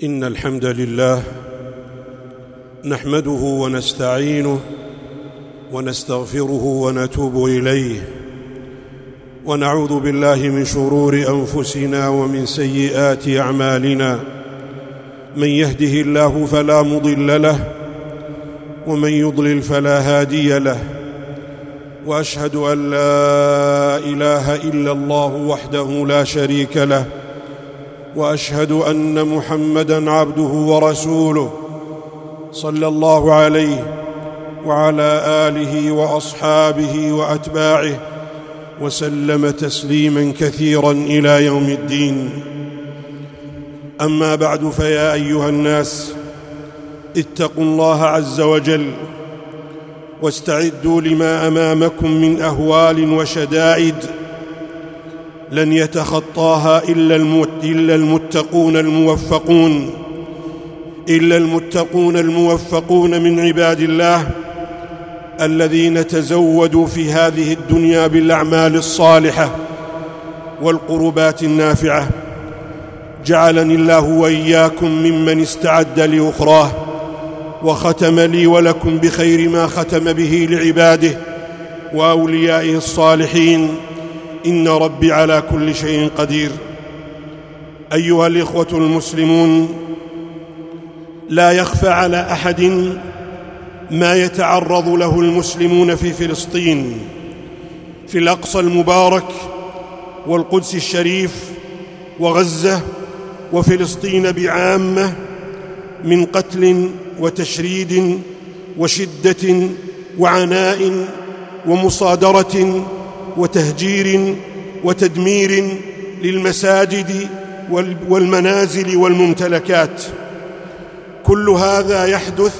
إن الحمد لله نحمده ونستعينه ونستغفره ونتوب إليه، ونعوذ بالله من شرور أنفسنا ومن سيئات أعمالنا. من يهده الله فلا مضل له، ومن يضلل فلا هادي له، وأشهد أن لا إله إلا الله وحده لا شريك له، وأشهد أن محمدًا عبده ورسوله صلى الله عليه وعلى آله وأصحابه وأتباعه وسلم تسليمًا كثيرًا إلى يوم الدين. أما بعد، فيا أيها الناس، اتقوا الله عز وجل واستعدوا لما أمامكم من أهوال وشدائد لن يتخطاها إلا المتقون الموفقون من عباد الله الذين تزودوا في هذه الدنيا بالأعمال الصالحة والقربات النافعة. جعلني الله وإياكم ممن استعد لأخراه، وختم لي ولكم بخير ما ختم به لعباده وأوليائه الصالحين. إن ربي على كل شيء قدير. أيها الإخوة المسلمون، لا يخفى على أحد ما يتعرض له المسلمون في فلسطين، في الأقصى المبارك والقدس الشريف وغزة وفلسطين بعامة، من قتل وتشريد وشدة وعناء ومصادرة وتهجير وتدمير للمساجد والمنازل والممتلكات. كل هذا يحدث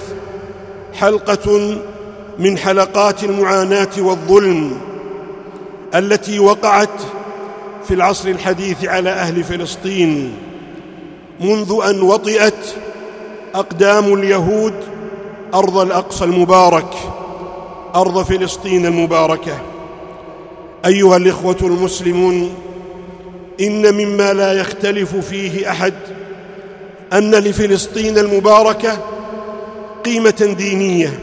حلقة من حلقات المعاناة والظلم التي وقعت في العصر الحديث على أهل فلسطين منذ أن وطئت أقدام اليهود أرض الأقصى المبارك، أرض فلسطين المباركة. أيها الإخوة المسلمون، إن مما لا يختلف فيه أحد أن لفلسطين المباركة قيمة دينية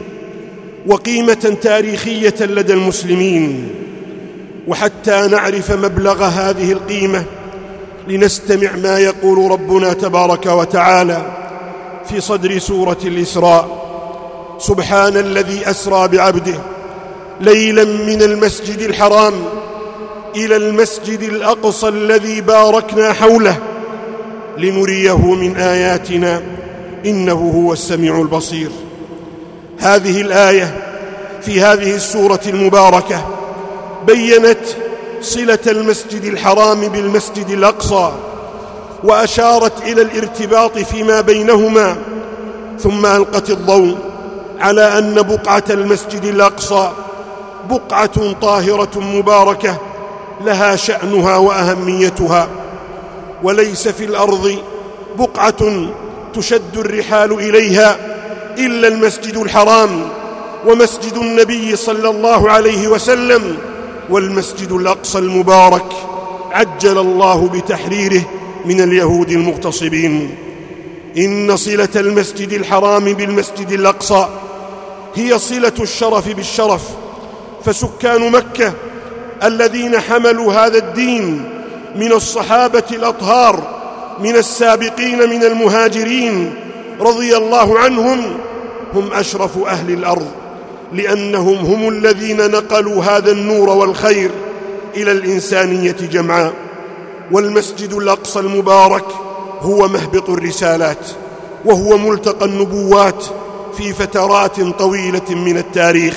وقيمة تاريخية لدى المسلمين. وحتى نعرف مبلغ هذه القيمة لنستمع ما يقول ربنا تبارك وتعالى في صدر سورة الإسراء: سبحان الذي أسرى بعبده ليلا من المسجد الحرام إلى المسجد الأقصى الذي باركنا حوله لنريه من آياتنا إنه هو السميع البصير. هذه الآية في هذه السورة المباركة بيّنت صلة المسجد الحرام بالمسجد الأقصى، وأشارت إلى الارتباط فيما بينهما، ثم ألقت الضوء على أن بقعة المسجد الأقصى بقعة طاهرة مباركة لها شأنها وأهميتها، وليس في الأرض بقعة تشد الرحال إليها إلا المسجد الحرام ومسجد النبي صلى الله عليه وسلم والمسجد الأقصى المبارك عجل الله بتحريره من اليهود المغتصبين. إن صلة المسجد الحرام بالمسجد الأقصى هي صلة الشرف بالشرف، فسكان مكة الذين حملوا هذا الدين من الصحابة الأطهار من السابقين من المهاجرين رضي الله عنهم هم أشرف أهل الأرض، لأنهم هم الذين نقلوا هذا النور والخير إلى الإنسانية جمعاء. والمسجد الأقصى المبارك هو مهبط الرسالات، وهو ملتقى النبوات في فترات طويلة من التاريخ،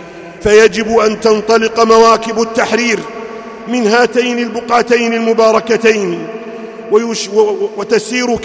فيجب أن تنطلق مواكب التحرير من هاتين البقعتين المباركتين، وتسير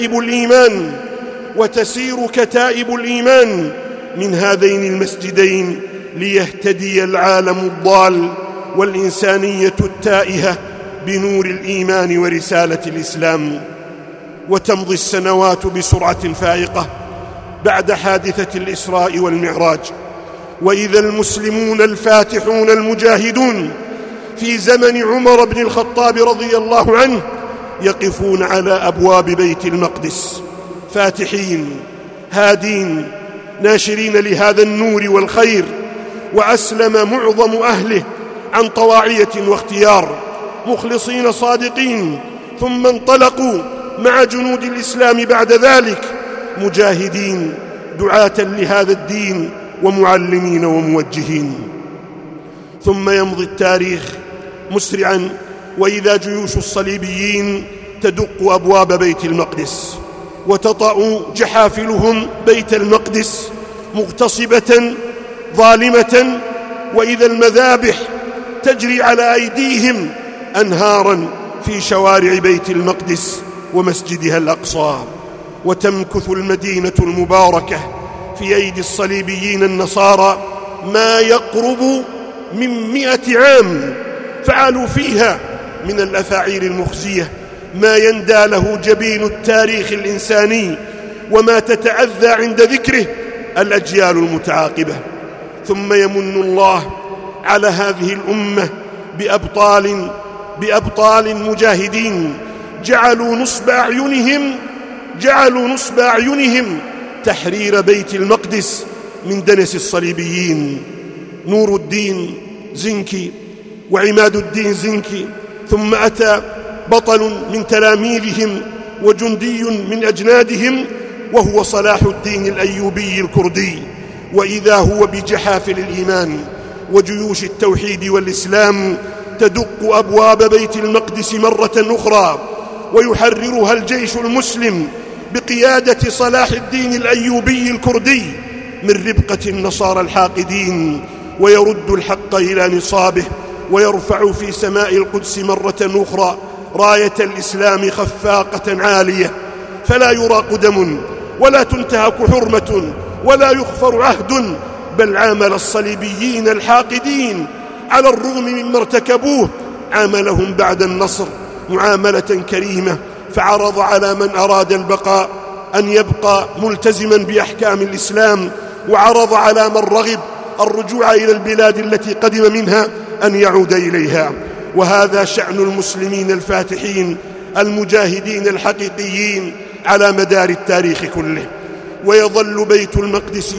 كتائب الإيمان من هذين المسجدين ليهتدي العالم الضال والإنسانية التائهة بنور الإيمان ورسالة الإسلام. وتمضي السنوات بسرعة فائقة بعد حادثة الإسراء والمعراج، وإذا المسلمون الفاتحون المجاهدون في زمن عمر بن الخطاب رضي الله عنه يقفون على أبواب بيت المقدس فاتحين هادين ناشرين لهذا النور والخير، وأسلم معظم أهله عن طواعية واختيار، مخلصين صادقين، ثم انطلقوا مع جنود الإسلام بعد ذلك مجاهدين دعاة لهذا الدين ومعلمين وموجهين. ثم يمضي التاريخ مسرعا، وإذا جيوش الصليبيين تدق أبواب بيت المقدس وتطأ جحافلهم بيت المقدس مغتصبة ظالمة، وإذا المذابح تجري على أيديهم أنهارا في شوارع بيت المقدس ومسجدها الأقصى، وتمكث المدينة المباركة في أيدي الصليبيين النصارى ما يقرب من 100 عام، فعلوا فيها من الأفاعيل المخزية ما يندى له جبين التاريخ الإنساني وما تتأذى عند ذكره الأجيال المتعاقبة. ثم يمن الله على هذه الأمة بأبطال مجاهدين جعلوا نصب أعينهم تحرير بيت المقدس من دنس الصليبيين، نور الدين زنكي وعماد الدين زنكي، ثم أتى بطل من تلاميذهم وجندي من أجنادهم وهو صلاح الدين الأيوبي الكردي، وإذا هو بجحافل الإيمان وجيوش التوحيد والإسلام تدق أبواب بيت المقدس مرة أخرى، ويحررها الجيش المسلم بقيادة صلاح الدين الأيوبي الكردي من ربقة النصارى الحاقدين، ويرد الحق إلى نصابه، ويرفع في سماء القدس مرة أخرى راية الإسلام خفاقة عالية، فلا يراق دم ولا تنتهك حرمة ولا يغفر عهد، بل عامل الصليبيين الحاقدين على الرغم مما ارتكبوه عاملهم بعد النصر معاملة كريمة، فعرض على من أراد البقاء أن يبقى ملتزما بأحكام الإسلام، وعرض على من رغب الرجوع إلى البلاد التي قدم منها أن يعود إليها. وهذا شأن المسلمين الفاتحين المجاهدين الحقيقيين على مدار التاريخ كله. ويظل بيت المقدس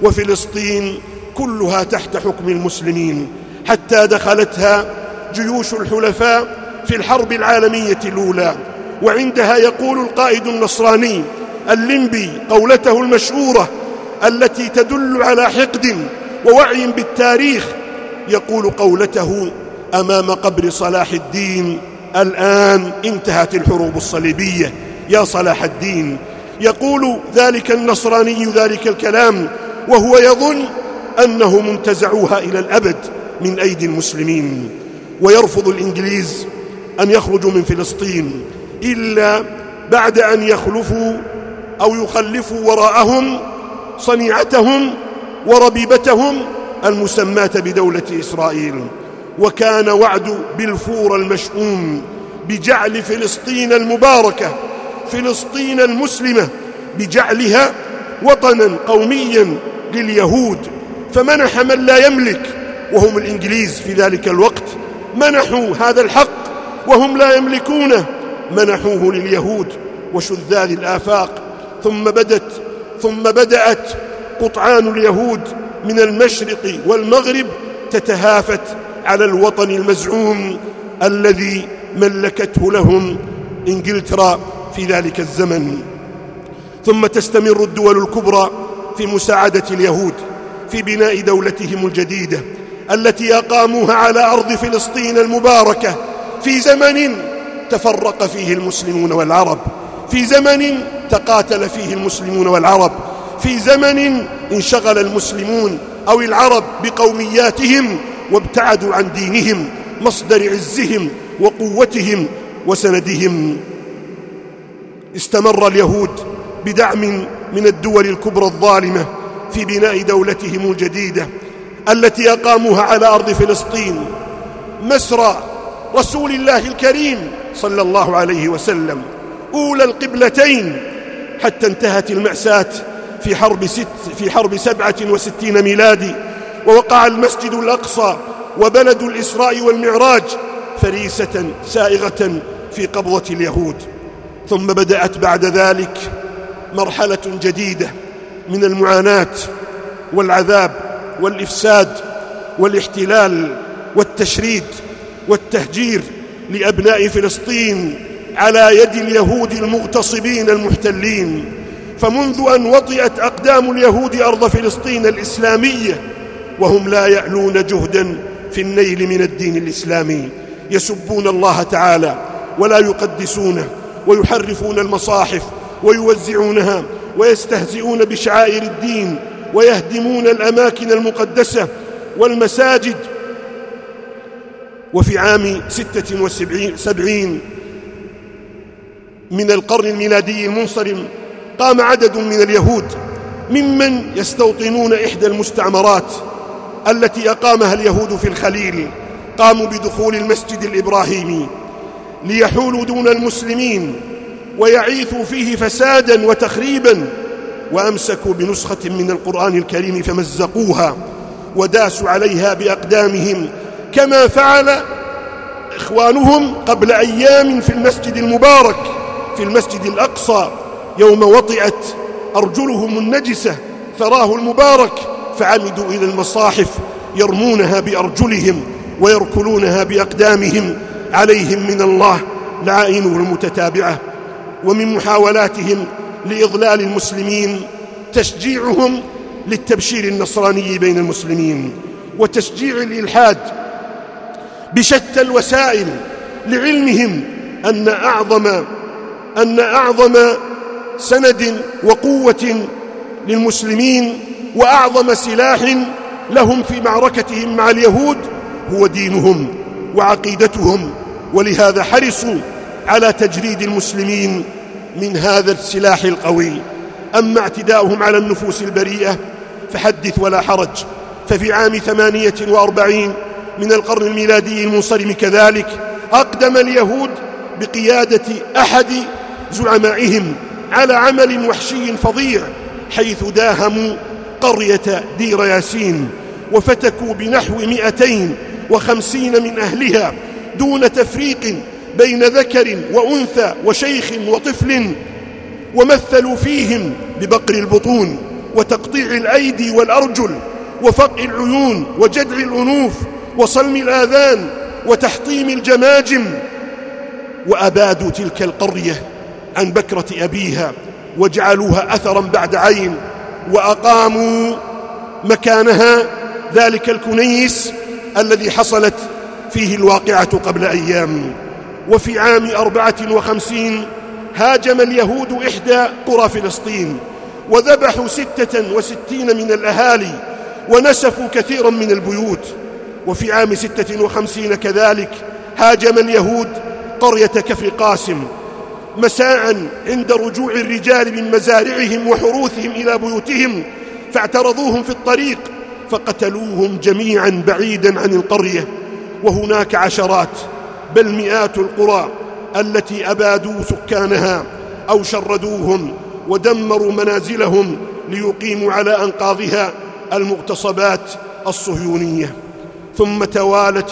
وفلسطين كلها تحت حكم المسلمين حتى دخلتها جيوش الحلفاء في الحرب العالمية الأولى، وعندها يقول القائد النصراني الليمبي قولته المشهورة التي تدل على حقد ووعي بالتاريخ، يقول قولته أمام قبر صلاح الدين: الآن انتهت الحروب الصليبية يا صلاح الدين. يقول ذلك النصراني ذلك الكلام وهو يظن أنهم انتزعوها إلى الأبد من أيدي المسلمين. ويرفض الإنجليز أن يخرجوا من فلسطين إلا بعد أن يخلفوا أو يخلفوا وراءهم صنيعتهم وربيبتهم المسماة بدولة إسرائيل. وكان وعد بلفور المشؤوم بجعل فلسطين المباركة، فلسطين المسلمة، بجعلها وطنا قوميا لليهود، فمنح من لا يملك وهم الإنجليز في ذلك الوقت، منحوا هذا الحق وهم لا يملكونه، منحوه لليهود وشذاذ الآفاق. ثم بدأت قطعان اليهود من المشرق والمغرب تتهافت على الوطن المزعوم الذي ملكته لهم إنجلترا في ذلك الزمن. ثم تستمر الدول الكبرى في مساعدة اليهود في بناء دولتهم الجديدة التي أقاموها على أرض فلسطين المباركة، في زمن تفرق فيه المسلمون والعرب، في زمن تقاتل فيه المسلمون والعرب، في زمن انشغل المسلمون أو العرب بقومياتهم وابتعدوا عن دينهم مصدر عزهم وقوتهم وسندهم. استمر اليهود بدعم من الدول الكبرى الظالمة في بناء دولتهم الجديدة التي أقاموها على أرض فلسطين مسرى رسول الله الكريم صلى الله عليه وسلم، أولى القبلتين، حتى انتهت المأساة في حرب 67 ميلادي، ووقع المسجد الأقصى وبلد الإسراء والمعراج فريسة سائغة في قبضة اليهود. ثم بدأت بعد ذلك مرحلة جديدة من المعاناة والعذاب والإفساد والاحتلال والتشريد والتهجير لأبناء فلسطين على يد اليهود المغتصبين المحتلين. فمنذ أن وطئت أقدام اليهود أرض فلسطين الإسلامية وهم لا يألون جهدا في النيل من الدين الإسلامي، يسبون الله تعالى ولا يقدسونه، ويحرفون المصاحف ويوزعونها، ويستهزئون بشعائر الدين، ويهدمون الأماكن المقدسة والمساجد. وفي عام 76 من القرن الميلادي المنصرم قام عدد من اليهود ممن يستوطنون إحدى المستعمرات التي أقامها اليهود في الخليل، قاموا بدخول المسجد الإبراهيمي ليحولوا دون المسلمين ويعيثوا فيه فسادا وتخريبا، وأمسكوا بنسخة من القرآن الكريم فمزقوها وداسوا عليها بأقدامهم كما فعل إخوانهم قبل أيام في المسجد المبارك في المسجد الأقصى يوم وطئت أرجلهم النجسة ثراه المبارك، فعمدوا إلى المصاحف يرمونها بأرجلهم ويركلونها بأقدامهم. عليهم من الله لعائنه المتتابعة. ومن محاولاتهم لإضلال المسلمين تشجيعهم للتبشير النصراني بين المسلمين وتشجيع الإلحاد بشتى الوسائل، لعلمهم أن أعظم سند وقوة للمسلمين وأعظم سلاح لهم في معركتهم مع اليهود هو دينهم وعقيدتهم، ولهذا حرصوا على تجريد المسلمين من هذا السلاح القوي. أما اعتداؤهم على النفوس البريئة فحدث ولا حرج. ففي عام 48 من القرن الميلادي المنصرم كذلك أقدم اليهود بقيادة أحد زعمائهم على عمل وحشي فظيع، حيث داهموا قرية دير ياسين وفتكوا بنحو 250 من أهلها دون تفريق بين ذكر وأنثى وشيخ وطفل، ومثلوا فيهم ببقر البطون وتقطيع الأيدي والأرجل وفقع العيون وجدع الأنوف وصلم الآذان وتحطيم الجماجم. وأبادوا تلك القرية عن بكرة أبيها وجعلوها أثرا بعد عين، وأقاموا مكانها ذلك الكنيس الذي حصلت فيه الواقعة قبل أيام. وفي عام 54 هاجم اليهود إحدى قرى فلسطين وذبحوا 66 من الأهالي ونسفوا كثيرا من البيوت. وفي عام 56 كذلك هاجم اليهود قرية كفر قاسم مساء عند رجوع الرجال من مزارعهم وحروثهم إلى بيوتهم، فاعترضوهم في الطريق فقتلوهم جميعا بعيدا عن القرية. وهناك عشرات بل مئات القرى التي أبادوا سكانها أو شردوهم ودمروا منازلهم ليقيموا على أنقاضها المغتصبات الصهيونية. ثم توالت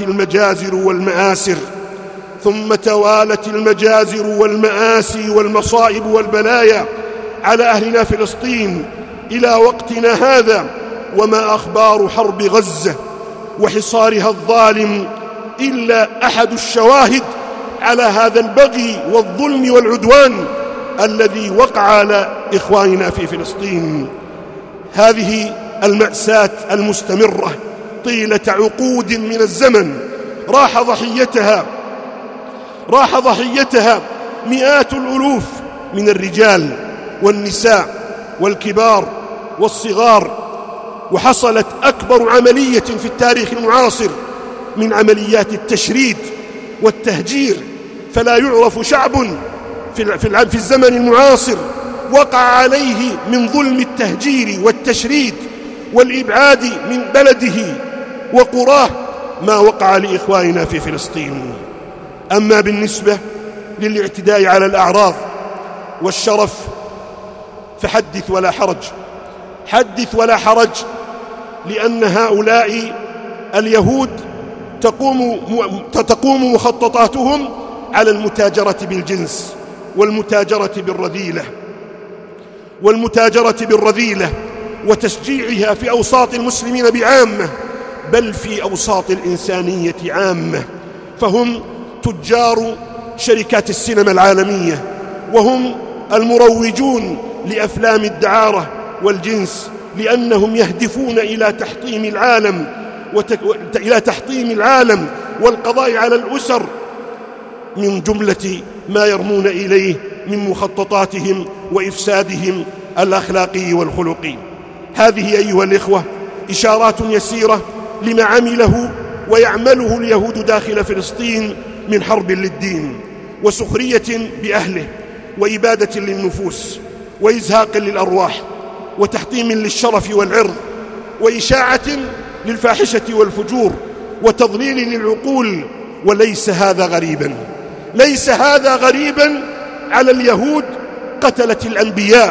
المجازر والمآسي والمصائب والبلايا على أهلنا فلسطين إلى وقتنا هذا. وما أخبار حرب غزة وحصارها الظالم إلا أحد الشواهد على هذا البغي والظلم والعدوان الذي وقع على إخواننا في فلسطين. هذه المأساة المستمرة طيلة عقود من الزمن راح ضحيتها مئات الألوف من الرجال والنساء والكبار والصغار. وحصلت أكبر عملية في التاريخ المعاصر من عمليات التشريد والتهجير، فلا يعرف شعب في الزمن المعاصر وقع عليه من ظلم التهجير والتشريد والإبعاد من بلده وقراه ما وقع لإخواننا في فلسطين. أما بالنسبة للاعتداء على الأعراض والشرف فحدث ولا حرج، لأن هؤلاء اليهود تقوم مخططاتهم على المتاجرة بالجنس والمتاجرة بالرذيلة والمتاجرة بالرذيلة وتشجيعها في أوساط المسلمين بعامة، بل في أوساط الإنسانية عامة. فهم تجار شركات السينما العالمية، وهم المروجون لأفلام الدعارة والجنس، لأنهم يهدفون إلى تحطيم العالم والقضاء على الأسر من جملة ما يرمون إليه من مخططاتهم وإفسادهم الأخلاقي والخلقي. هذه أيها الإخوة إشارات يسيرة لما عمله ويعمله اليهود داخل فلسطين من حرب للدين وسخرية بأهله وإبادة للنفوس وإزهاق للأرواح وتحطيم للشرف والعرض وإشاعة للفاحشة والفجور وتضليل للعقول. وليس هذا غريبا، ليس هذا غريبا على اليهود. قتلت الأنبياء،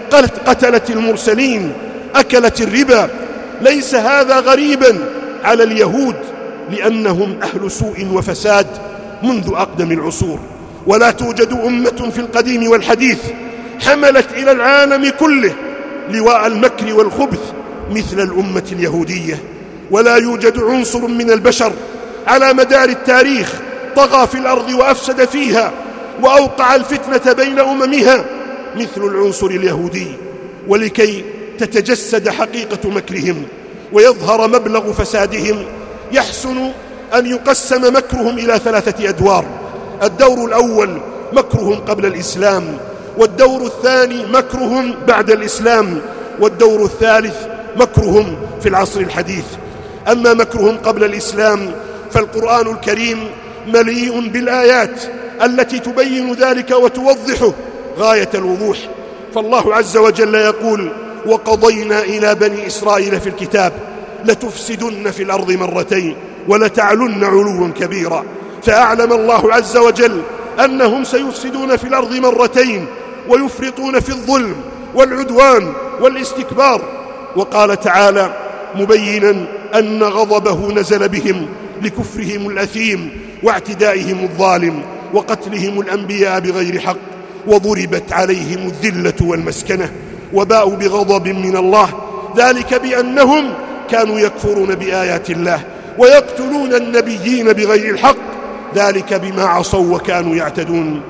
قتلت المرسلين، أكلت الربا. ليس هذا غريبا على اليهود، لأنهم أهل سوء وفساد منذ أقدم العصور. ولا توجد أمة في القديم والحديث حملت إلى العالم كله لواء المكر والخبث مثل الأمة اليهودية. ولا يوجد عنصر من البشر على مدار التاريخ طغى في الأرض وأفسد فيها وأوقع الفتنة بين أممها مثل العنصر اليهودي. ولكي تتجسد حقيقة مكرهم ويظهر مبلغ فسادهم يحسن أن يقسم مكرهم إلى 3 أدوار. الدور الأول مكرهم قبل الإسلام، والدور الثاني مكرهم بعد الإسلام، والدور الثالث مكرهم في العصر الحديث. أما مكرهم قبل الإسلام فالقرآن الكريم مليء بالآيات التي تبين ذلك وتوضحه غاية الوضوح. فالله عز وجل يقول: وقضينا إلى بني إسرائيل في الكتاب لتفسدن في الأرض مرتين ولتعلن علوا كبيرا. فأعلم الله عز وجل أنهم سيفسدون في الأرض مرتين ويفرطون في الظلم والعدوان والاستكبار. وقال تعالى مبينا أن غضبه نزل بهم لكفرهم الأثيم واعتدائهم الظالم وقتلهم الأنبياء بغير حق، وضربت عليهم الذلة والمسكنة وباءوا بغضب من الله، ذلك بأنهم كانوا يكفرون بآيات الله ويقتلون النبيين بغير الحق، ذلك بما عصوا وكانوا يعتدون.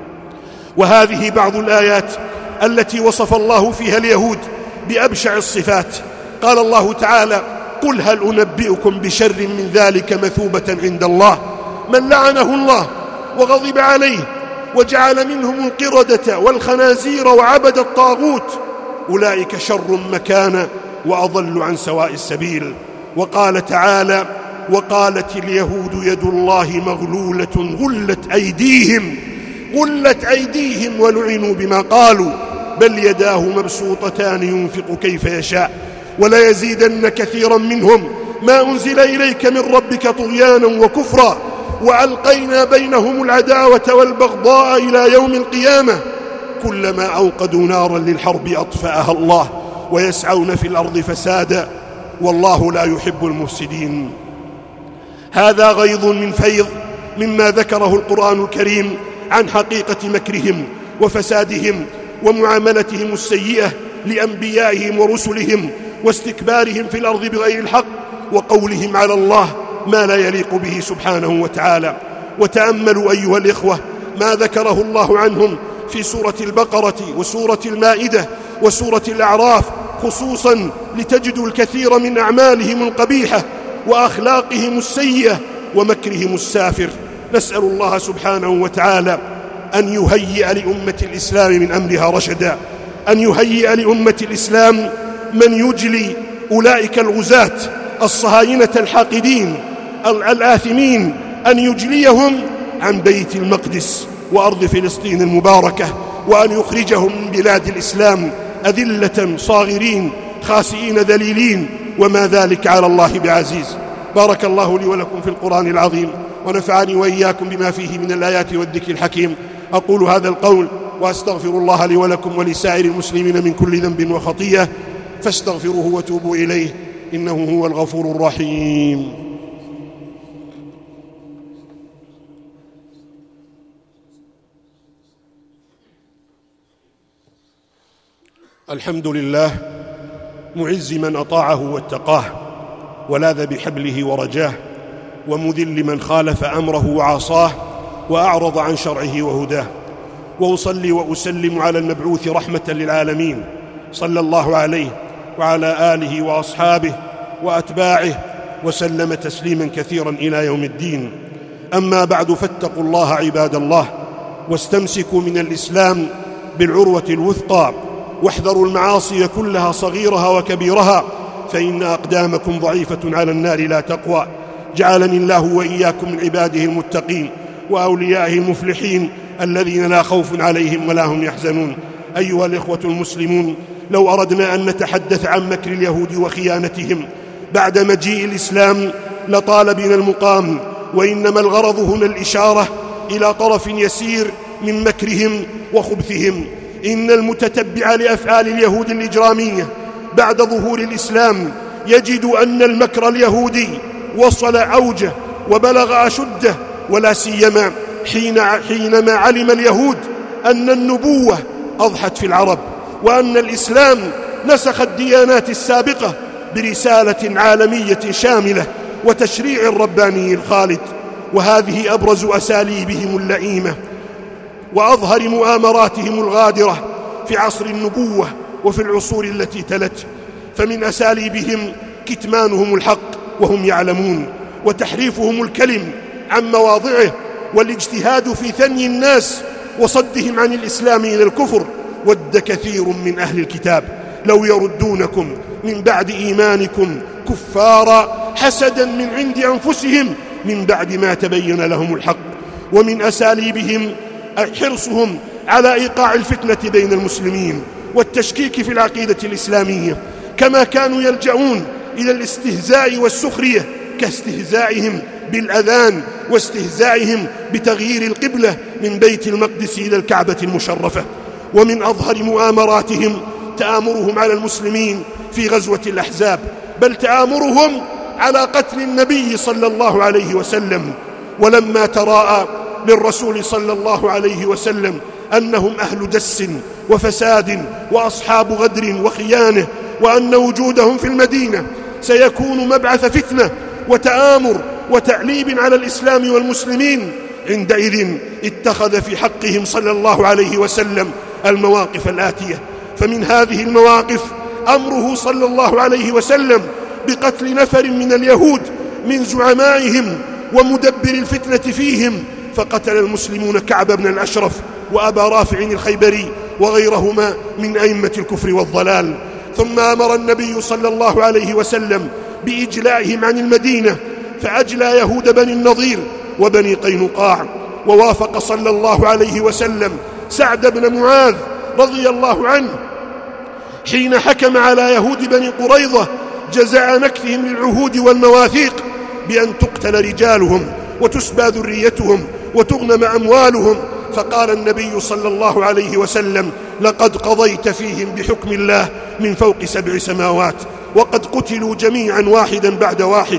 وهذه بعض الآيات التي وصف الله فيها اليهود بأبشع الصفات. قال الله تعالى: قل هل أنبئكم بشر من ذلك مثوبة عند الله من لعنه الله وغضب عليه وجعل منهم القردة والخنازير وعبد الطاغوت أولئك شر مكانا وأضل عن سواء السبيل. وقال تعالى: وقالت اليهود يد الله مغلولة غلت أيديهم ولعنوا بما قالوا بل يداه مبسوطتان ينفق كيف يشاء ولا يزيدن كثيرا منهم ما أنزل إليك من ربك طغيانا وكفرا وألقينا بينهم العداوة والبغضاء إلى يوم القيامة كلما أوقدوا نارا للحرب أطفأها الله ويسعون في الأرض فسادا والله لا يحب المفسدين. هذا غيظ من فيض مما ذكره القرآن الكريم عن حقيقة مكرهم وفسادهم ومعاملتهم السيئة لأنبيائهم ورسلهم واستكبارهم في الأرض بغير الحق وقولهم على الله ما لا يليق به سبحانه وتعالى. وتأملوا أيها الإخوة ما ذكره الله عنهم في سورة البقرة وسورة المائدة وسورة الأعراف خصوصا، لتجدوا الكثير من أعمالهم القبيحة وأخلاقهم السيئة ومكرهم السافر. نسأل الله سبحانه وتعالى أن يهيئ لأمة الإسلام من أمرها رشدا، أن يهيئ لأمة الإسلام من يجلي أولئك الغزاة الصهاينة الحاقدين الآثمين، أن يجليهم عن بيت المقدس وأرض فلسطين المباركة، وأن يخرجهم من بلاد الإسلام أذلة صاغرين خاسئين ذليلين، وما ذلك على الله بعزيز. بارك الله لي ولكم في القرآن العظيم ونفعني وإياكم بما فيه من الآيات والذكر الحكيم. أقول هذا القول وأستغفر الله لي ولكم ولسائر المسلمين من كل ذنب وخطيئة فاستغفروه وتوبوا إليه إنه هو الغفور الرحيم. الحمد لله معز من أطاعه واتقاه، ولاذ بحبله ورجاه، ومذل من خالف أمره وعصاه وأعرض عن شرعه وهداه. وأصلي وأسلم على المبعوث رحمة للعالمين صلى الله عليه وعلى آله وأصحابه وأتباعه وسلم تسليما كثيرا إلى يوم الدين. أما بعد، فاتقوا الله عباد الله، واستمسكوا من الإسلام بالعروة الوثقى، واحذروا المعاصي كلها صغيرها وكبيرها، فإن أقدامكم ضعيفة على النار لا تقوى. جعلني الله وإياكم من عباده المتقين وأوليائه المفلحين الذين لا خوف عليهم ولا هم يحزنون. أيها الإخوة المسلمون، لو أردنا أن نتحدث عن مكر اليهود وخيانتهم بعد مجيء الإسلام لطال بنا المقام، وإنما الغرض هنا الإشارة إلى طرف يسير من مكرهم وخبثهم. إن المتتبع لأفعال اليهود الإجرامية بعد ظهور الإسلام يجد أن المكر اليهودي وصل أوجه وبلغ أشده، ولا سيما حينما علم اليهود أن النبوة أضحت في العرب، وأن الإسلام نسخ الديانات السابقة برسالة عالمية شاملة وتشريع رباني خالد. وهذه أبرز أساليبهم اللئيمة وأظهر مؤامراتهم الغادرة في عصر النبوة وفي العصور التي تلت. فمن أساليبهم كتمانهم الحق وهم يعلمون، وتحريفهم الكلم عن مواضعه، والاجتهاد في ثني الناس وصدهم عن الإسلام إلى الكفر. ود كثير من أهل الكتاب لو يردونكم من بعد إيمانكم كفارا حسدا من عند أنفسهم من بعد ما تبين لهم الحق. ومن أساليبهم حرصهم على إيقاع الفتنة بين المسلمين والتشكيك في العقيدة الإسلامية، كما كانوا يلجؤون إلى الاستهزاء والسخرية كاستهزائهم بالأذان واستهزائهم بتغيير القبلة من بيت المقدس إلى الكعبة المشرفة. ومن أظهر مؤامراتهم تآمرهم على المسلمين في غزوة الأحزاب، بل تآمرهم على قتل النبي صلى الله عليه وسلم. ولما تراءى للرسول صلى الله عليه وسلم أنهم أهل دس وفساد وأصحاب غدر وخيانة، وأن وجودهم في المدينة سيكون مبعث فتنة وتآمر وتعليب على الإسلام والمسلمين، عندئذ اتخذ في حقهم صلى الله عليه وسلم المواقف الآتية. فمن هذه المواقف أمره صلى الله عليه وسلم بقتل نفر من اليهود من زعمائهم ومدبر الفتنة فيهم، فقتل المسلمون كعب بن الأشرف وأبا رافع الخيبري وغيرهما من أئمة الكفر والضلال. ثم أمر النبي صلى الله عليه وسلم بإجلائهم عن المدينة، فأجلى يهود بني النضير وبني قينقاع. ووافق صلى الله عليه وسلم سعد بن معاذ رضي الله عنه حين حكم على يهود بني قريظة جزاء نكثهم للعهود والمواثيق بأن تقتل رجالهم وتسبى ذريتهم وتغنم أموالهم. فقال النبي صلى الله عليه وسلم: لقد قضيت فيهم بحكم الله من فوق 7 سماوات، وقد قتلوا جميعا واحدا بعد واحد.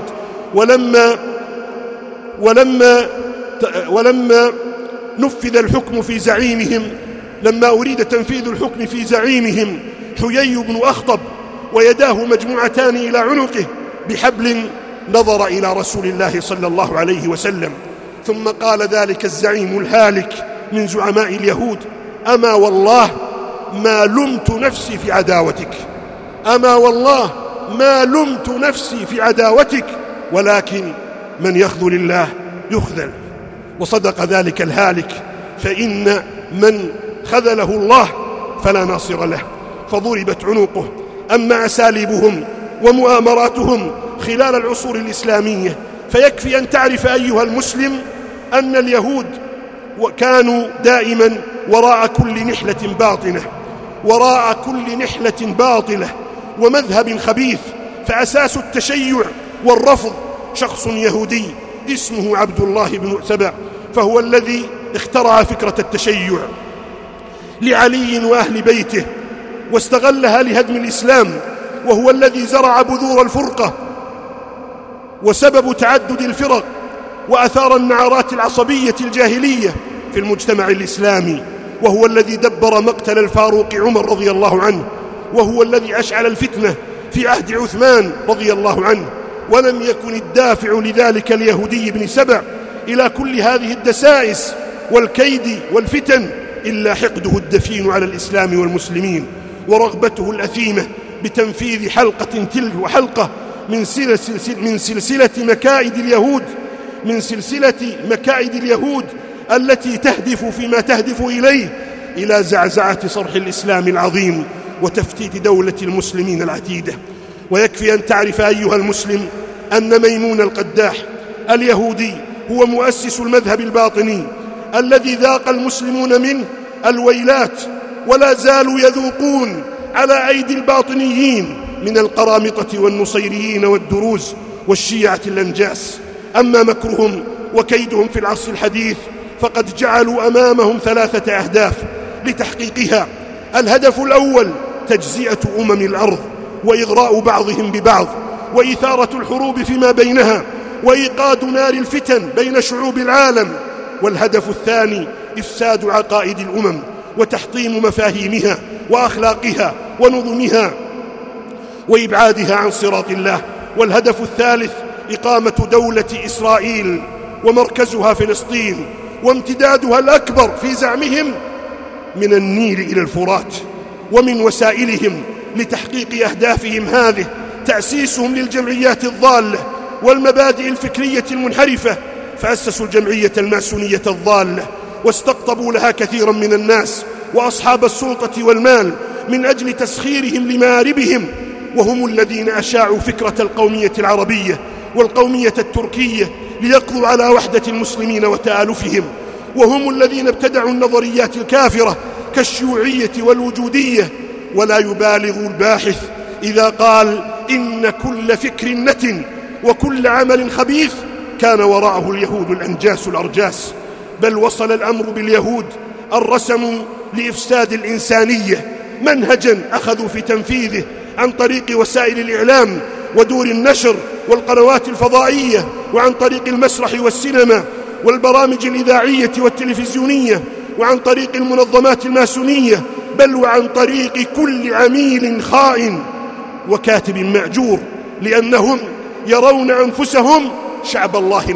ولما نفذ الحكم في زعيمهم، لما أريد تنفيذ الحكم في زعيمهم حيي بن أخطب ويداه مجموعتان إلى عنقه بحبل، نظر إلى رسول الله صلى الله عليه وسلم ثم قال ذلك الزعيم الهالك من زعماء اليهود: أما والله ما لمت نفسي في عداوتك، أما والله ما لمت نفسي في عداوتك، ولكن من يخذل الله يخذل. وصدق ذلك الهالك، فإن من خذله الله فلا ناصر له، فضربت عنقه. أما أساليبهم ومؤامراتهم خلال العصور الإسلامية، فيكفي أن تعرف أيها المسلم أن اليهود كانوا دائما وراء كل نحلة باطنة، وراء كل نحلة باطلة ومذهب خبيث. فأساس التشيع والرفض شخص يهودي اسمه عبد الله بن سبع، فهو الذي اخترع فكرة التشيع لعلي وأهل بيته واستغلها لهدم الإسلام، وهو الذي زرع بذور الفرقة وسبب تعدد الفرق، وأثار النعرات العصبية الجاهلية في المجتمع الإسلامي، وهو الذي دبر مقتل الفاروق عمر رضي الله عنه وهو الذي أشعل الفتنة في عهد عثمان رضي الله عنه. ولم يكن الدافع لذلك اليهودي بن سبع إلى كل هذه الدسائس والكيد والفتن إلا حقده الدفين على الإسلام والمسلمين، ورغبته الأثيمة بتنفيذ حلقة تلو حلقة من سلسلة مكائد اليهود التي تهدف فيما تهدف إليه إلى زعزعة صرح الإسلام العظيم وتفتيت دولة المسلمين العتيدة. ويكفي أن تعرف أيها المسلم أن ميمون القداح اليهودي هو مؤسس المذهب الباطني الذي ذاق المسلمون منه الويلات ولا زالوا يذوقون على أيدي الباطنيين من القرامطة والنصيريين والدروز والشيعة الأنجاس. أما مكرهم وكيدهم في العصر الحديث فقد جعلوا أمامهم 3 أهداف لتحقيقها. الهدف الأول تجزئة الأرض وإغراء بعضهم ببعض وإثارة الحروب فيما بينها وإيقاد نار الفتن بين شعوب العالم. والهدف الثاني إفساد عقائد الأمم وتحطيم مفاهيمها وأخلاقها ونظمها وإبعادها عن صراط الله. والهدف الثالث إقامة دولة إسرائيل ومركزها فلسطين وامتدادها الأكبر في زعمهم من النيل إلى الفرات. ومن وسائلهم لتحقيق أهدافهم هذه تأسيسهم للجمعيات الضالة والمبادئ الفكرية المنحرفة، فأسسوا الجمعية الماسونية الضالة واستقطبوا لها كثيرا من الناس وأصحاب السلطة والمال من أجل تسخيرهم لمآربهم، وهم الذين أشاعوا فكرة القومية العربية والقومية التركية ليقضوا على وحدة المسلمين وتآلفهم، وهم الذين ابتدعوا النظريات الكافرة كالشيوعية والوجودية. ولا يبالغ الباحث إذا قال إن كل فكر نتن وكل عمل خبيث كان وراءه اليهود الأنجاس الأرجاس. بل وصل الأمر باليهود الرسم لإفساد الإنسانية منهجا أخذوا في تنفيذه عن طريق وسائل الإعلام ودور النشر والقنوات الفضائية، وعن طريق المسرح والسينما والبرامج الإذاعية والتلفزيونية، وعن طريق المنظمات الماسونية، بل وعن طريق كل عميل خائن وكاتب مأجور، لأنهم يرون أنفسهم شعب الله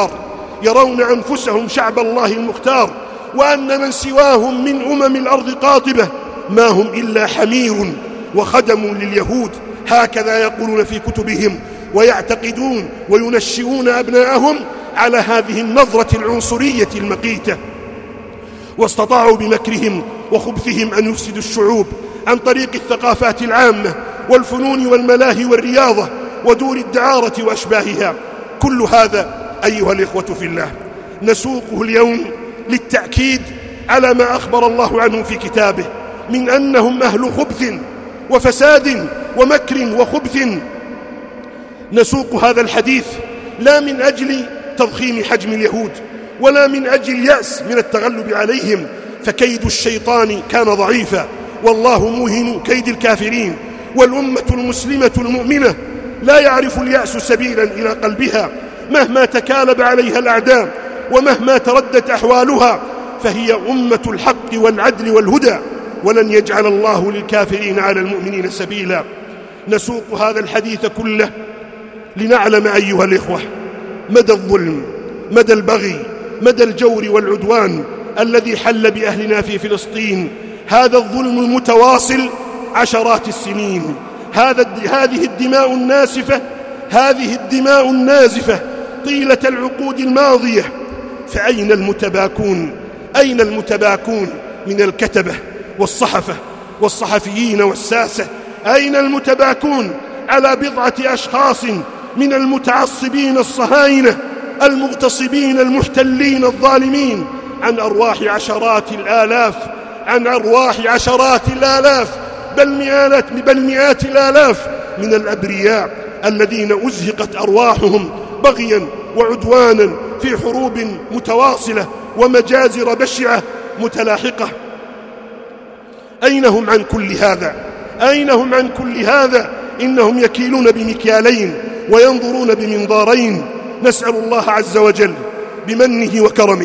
المختار، وأن من سواهم من أمم الأرض قاطبة ما هم إلا حمير وخدم لليهود. هكذا يقولون في كتبهم، ويعتقدون وينشئون أبناءهم على هذه النظرة العنصرية المقيتة. واستطاعوا بمكرهم وخبثهم أن يفسدوا الشعوب عن طريق الثقافات العامة والفنون والملاهي والرياضة ودور الدعارة وأشباهها. كل هذا أيها الإخوة في الله نسوقه اليوم للتأكيد على ما أخبر الله عنه في كتابه من أنهم أهل خبث وفساد ومكر وخبث. نسوق هذا الحديث لا من أجل تضخيم حجم اليهود ولا من أجل اليأس من التغلب عليهم، فكيد الشيطان كان ضعيفا والله موهن كيد الكافرين. والأمة المسلمة المؤمنة لا يعرف اليأس سبيلا إلى قلبها مهما تكالب عليها الأعداء ومهما تردت أحوالها، فهي أمة الحق والعدل والهدى، ولن يجعل الله للكافرين على المؤمنين سبيلا. نسوق هذا الحديث كله لنعلم أيها الإخوة مدى الظلم، مدى البغي، مدى الجور والعدوان الذي حل بأهلنا في فلسطين. هذا الظلم المتواصل عشرات السنين، هذه الدماء النازفة طيلة العقود الماضية. فأين المتباكون؟ أين المتباكون من الكتبة والصحفيين والساسة؟ أين المتباكون على بضعة أشخاص من المتعصبين الصهاينة المغتصبين المحتلين الظالمين عن أرواح عشرات الآلاف بل مئات الآلاف من الأبرياء الذين أزهقت أرواحهم بغيا وعدوانا في حروب متواصلة ومجازر بشعة متلاحقة؟ أين هم عن كل هذا؟ إنهم يكيلون بمكيالين وينظرون بمنظارين. نسأل الله عز وجل بمنه وكرمه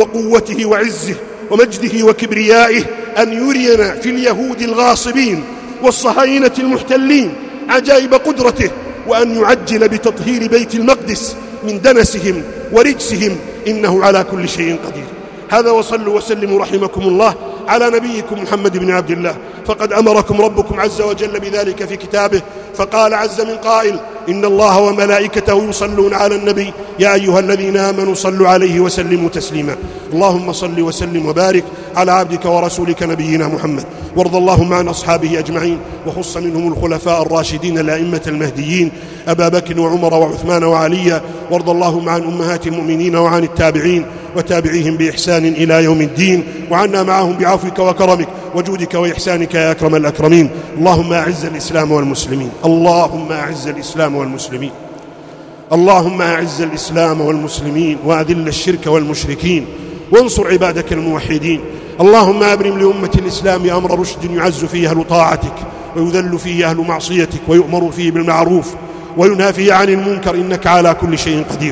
وقوته وعزه ومجده وكبريائه أن يرينا في اليهود الغاصبين والصهاينة المحتلين عجائب قدرته، وأن يعجل بتطهير بيت المقدس من دنسهم ورجسهم، إنه على كل شيء قدير. هذا وصلوا وسلموا رحمكم الله على نبيكم محمد بن عبد الله، فقد أمركم ربكم عز وجل بذلك في كتابه، فقال عز من قائل: إن الله وملائكته يصلون على النبي يا أيها الذين آمنوا صلوا عليه وسلموا تسليما. اللهم صل وسلم وبارك على عبدك ورسولك نبينا محمد، وارض اللهم عن أصحابه أجمعين، وخص منهم الخلفاء الراشدين الأئمة المهديين أبا بكر وعمر وعثمان وعليا، وارض اللهم عن أمهات المؤمنين وعن التابعين وتابعيهم بإحسان إلى يوم الدين، وعنا معهم بعفوك وكرمك وجودك وإحسانك يا أكرم الأكرمين. اللهم أعز الإسلام والمسلمين، اللهم أعز الإسلام والمسلمين، اللهم أعز الإسلام والمسلمين، وأذل الشرك والمشركين، وانصر عبادك الموحدين. اللهم أبرم لأمة الإسلام أمر رشد يعز فيه أهل طاعتك ويذل فيه أهل معصيتك، ويؤمر فيه بالمعروف وينهى فيه عن المنكر، إنك على كل شيء قدير.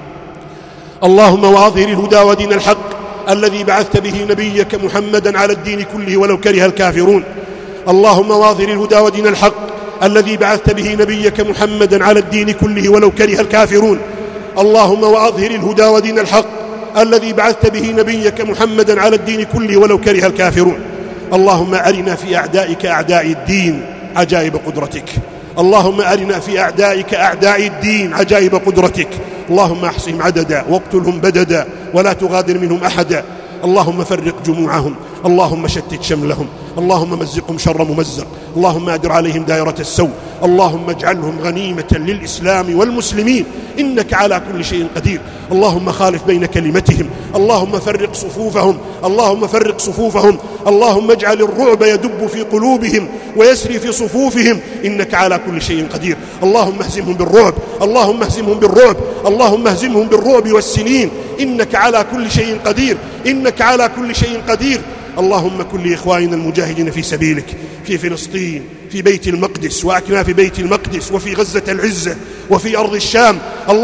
اللهم وأظهر الهدى ودين الحق الذي بعثت به نبيك محمدا على الدين كله ولو كره الكافرون. اللهم وأظهر الهدى ودين الحق الذي بعثت به نبيك محمدا على الدين كله ولو كره الكافرون. اللهم وأظهر الهدى ودين الحق الذي بعثت به نبيك محمدا على الدين كله ولو كره الكافرون. اللهم أرنا في أعدائك أعداء الدين عجائب قدرتك، اللهم أرنا في أعدائك أعداء الدين عجائب قدرتك. اللهم أحصهم عددا واقتلهم بددا ولا تغادر منهم أحدا. اللهم فرق جموعهم، اللهم شتت شملهم، اللهم مزقهم شر ممزق، اللهم أدر عليهم دائرة السوء، اللهم اجعلهم غنيمة للإسلام والمسلمين، إنك على كل شيء قدير. اللهم خالف بين كلمتهم، اللهم فرق صفوفهم، اللهم فرق صفوفهم، اللهم اجعل الرعب يدب في قلوبهم ويسري في صفوفهم، إنك على كل شيء قدير. اللهم اهزمهم بالرعب، اللهم اهزمهم بالرعب، اللهم اهزمهم بالرعب والسنين، إنك على كل شيء قدير، إنك على كل شيء قدير. اللهم كن لإخواننا المجاهدين في سبيلك في فلسطين، في بيت المقدس وأكناف بيت المقدس، وفي غزة العزة، وفي أرض الشام.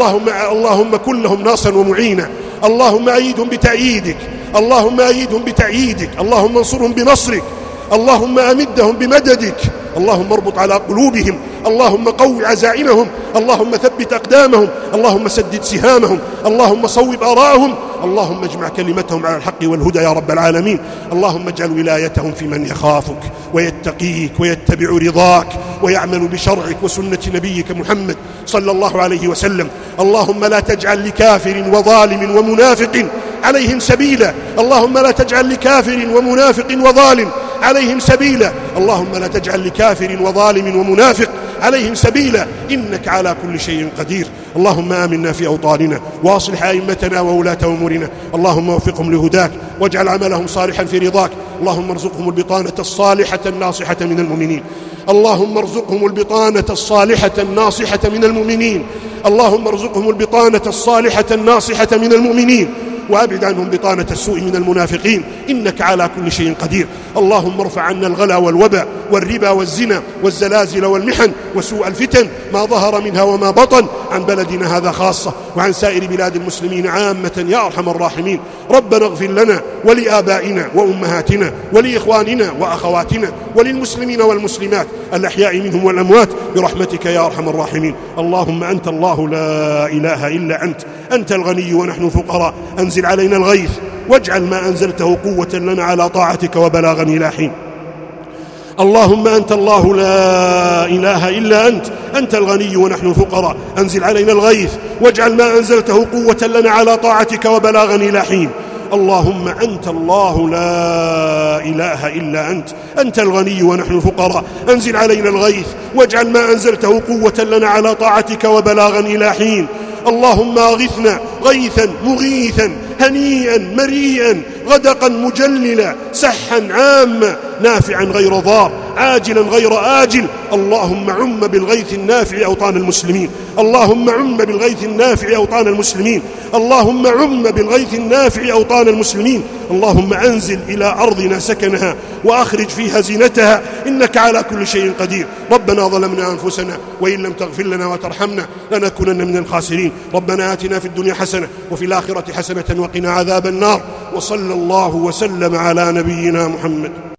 اللهم كن لهم ناصرا ومعينا، اللهم أيدهم بتأييدك، اللهم أيدهم بتأييدك، اللهم انصرهم بنصرك، اللهم أمدهم بمددك، اللهم اربط على قلوبهم، اللهم قوي عزائمهم، اللهم ثبت أقدامهم، اللهم سدد سهامهم، اللهم صوب آراءهم، اللهم اجمع كلمتهم على الحق والهدى يا رب العالمين. اللهم اجعل ولايتهم في من يخافك ويتقيك ويتبع رضاك ويعمل بشرعك وسنة نبيك محمد صلى الله عليه وسلم. اللهم لا تجعل لكافر وظالم ومنافق عليهم سبيلا، اللهم لا تجعل لكافر ومنافق وظالم عليهم سبيلا، اللهم لا تجعل لكافر وظالم ومنافق عليهم سبيلا، إنك على كل شيء قدير. اللهم آمنا في أوطاننا وأصلح أئمتنا وولاة أمورنا، اللهم وفقهم لهداك واجعل عملهم صالحا في رضاك. اللهم ارزقهم البطانة الصالحة الناصحة من المؤمنين، اللهم ارزقهم البطانة الصالحة الناصحة من المؤمنين، اللهم ارزقهم البطانة الصالحة الناصحة من المؤمنين، وأبعد عنهم بطانة السوء من المنافقين، إنك على كل شيء قدير. اللهم ارفع عنا الغلا والوباء والربا والزنا والزلازل والمحن وسوء الفتن ما ظهر منها وما بطن عن بلدنا هذا خاصة وعن سائر بلاد المسلمين عامة يا أرحم الراحمين. ربنا اغفر لنا ولآبائنا وأمهاتنا ولإخواننا وأخواتنا وللمسلمين والمسلمات الأحياء منهم والأموات برحمتك يا أرحم الراحمين. اللهم أنت الله لا إله إلا أنت، أنت الغني ونحن الفقراء، أنزل علينا الغيث واجعل ما أنزلته قوة لنا على طاعتك وبلاغا إلى حين. اللهم أنت الله لا إله إلا أنت، أنت الغني ونحن الفقراء، أنزل علينا الغيث واجعل ما أنزلته قوة لنا على طاعتك وبلاغا إلى حين. اللهم أنت الله لا إله إلا أنت، أنت الغني ونحن الفقراء، أنزل علينا الغيث واجعل ما أنزلته قوة لنا على طاعتك وبلاغا إلى حين. اللهم أغثنا غيثا مغيثا هنيئا مريئا غدقا مجللا سحا عاما نافعا غير ضار عاجلا غير آجل. اللهم عم بالغيث النافع أوطان المسلمين، اللهم عم بالغيث النافع أوطان المسلمين، اللهم عم بالغيث النافع أوطان المسلمين. اللهم أنزل إلى أرضنا سكنها وأخرج فيها زينتها، إنك على كل شيء قدير. ربنا ظلمنا أنفسنا وإن لم تغفر لنا وترحمنا لنكونن من الخاسرين. ربنا آتنا في الدنيا حسنة وفي الآخرة حسنة وقنا عذاب النار. وصلى الله وسلم على نبينا محمد.